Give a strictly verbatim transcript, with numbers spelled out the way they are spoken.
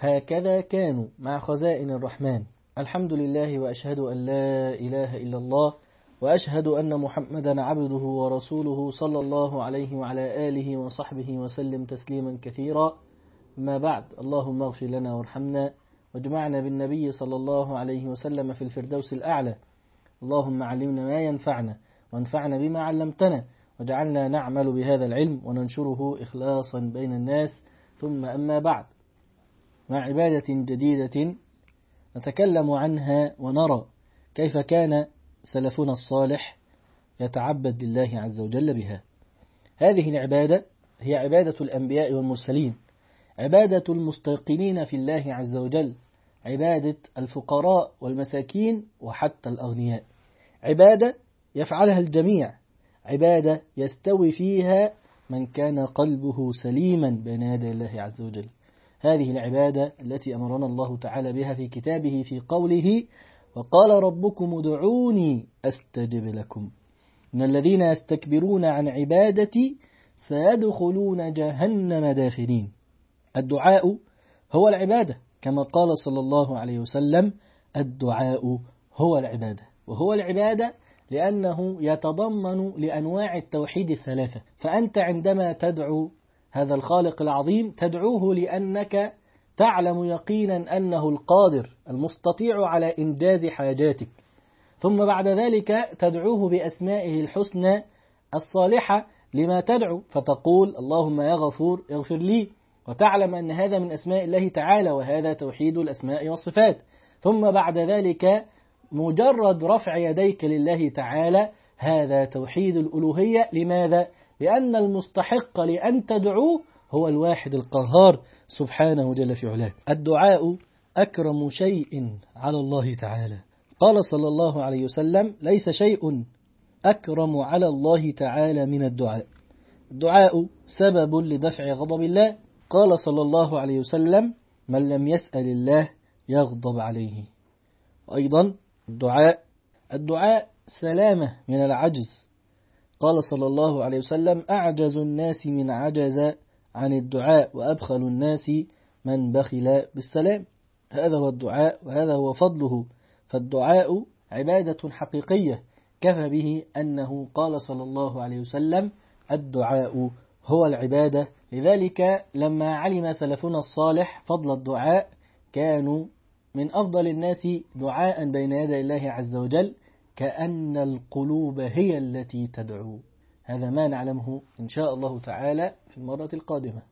هكذا كانوا مع خزائن الرحمن. الحمد لله، وأشهد أن لا إله إلا الله، وأشهد أن محمدا عبده ورسوله صلى الله عليه وعلى آله وصحبه وسلم تسليما كثيرا. ما بعد، اللهم اغفر لنا وارحمنا واجمعنا بالنبي صلى الله عليه وسلم في الفردوس الأعلى. اللهم علمنا ما ينفعنا وانفعنا بما علمتنا، وجعلنا نعمل بهذا العلم وننشره إخلاصا بين الناس. ثم أما بعد، مع عبادة جديدة نتكلم عنها ونرى كيف كان سلفنا الصالح يتعبد لله عز وجل بها. هذه العبادة هي عبادة الأنبياء والمرسلين، عبادة المستيقنين في الله عز وجل، عبادة الفقراء والمساكين وحتى الأغنياء، عبادة يفعلها الجميع، عبادة يستوي فيها من كان قلبه سليما بين يدي الله عز وجل. هذه العبادة التي أمرنا الله تعالى بها في كتابه في قوله: وقال ربكم ادعوني أستجب لكم إن الذين يستكبرون عن عبادتي سيدخلون جهنم داخرين. الدعاء هو العبادة، كما قال صلى الله عليه وسلم: الدعاء هو العبادة. وهو العبادة لأنه يتضمن لأنواع التوحيد الثلاثة. فأنت عندما تدعو هذا الخالق العظيم تدعوه لأنك تعلم يقينا أنه القادر المستطيع على إنجاز حاجاتك، ثم بعد ذلك تدعوه بأسمائه الحسنى الصالحة لما تدعو، فتقول: اللهم يا غفور اغفر لي، وتعلم أن هذا من أسماء الله تعالى، وهذا توحيد الأسماء والصفات. ثم بعد ذلك مجرد رفع يديك لله تعالى هذا توحيد الألوهية. لماذا؟ لأن المستحق لأن تدعوه هو الواحد القهار سبحانه جل في علاه. الدعاء أكرم شيء على الله تعالى. قال صلى الله عليه وسلم: ليس شيء أكرم على الله تعالى من الدعاء. الدعاء سبب لدفع غضب الله. قال صلى الله عليه وسلم: من لم يسأل الله يغضب عليه. أيضا الدعاء الدعاء سلامة من العجز. قال صلى الله عليه وسلم: أعجز الناس من عجز عن الدعاء، وأبخل الناس من بخل بالسلام. هذا هو الدعاء وهذا هو فضله. فالدعاء عبادة حقيقية، كفى به أنه قال صلى الله عليه وسلم: الدعاء هو العبادة. لذلك لما علم سلفنا الصالح فضل الدعاء كانوا من أفضل الناس دعاء بين يدي الله عز وجل، كأن القلوب هي التي تدعو. هذا ما نعلمه إن شاء الله تعالى في المرة القادمة.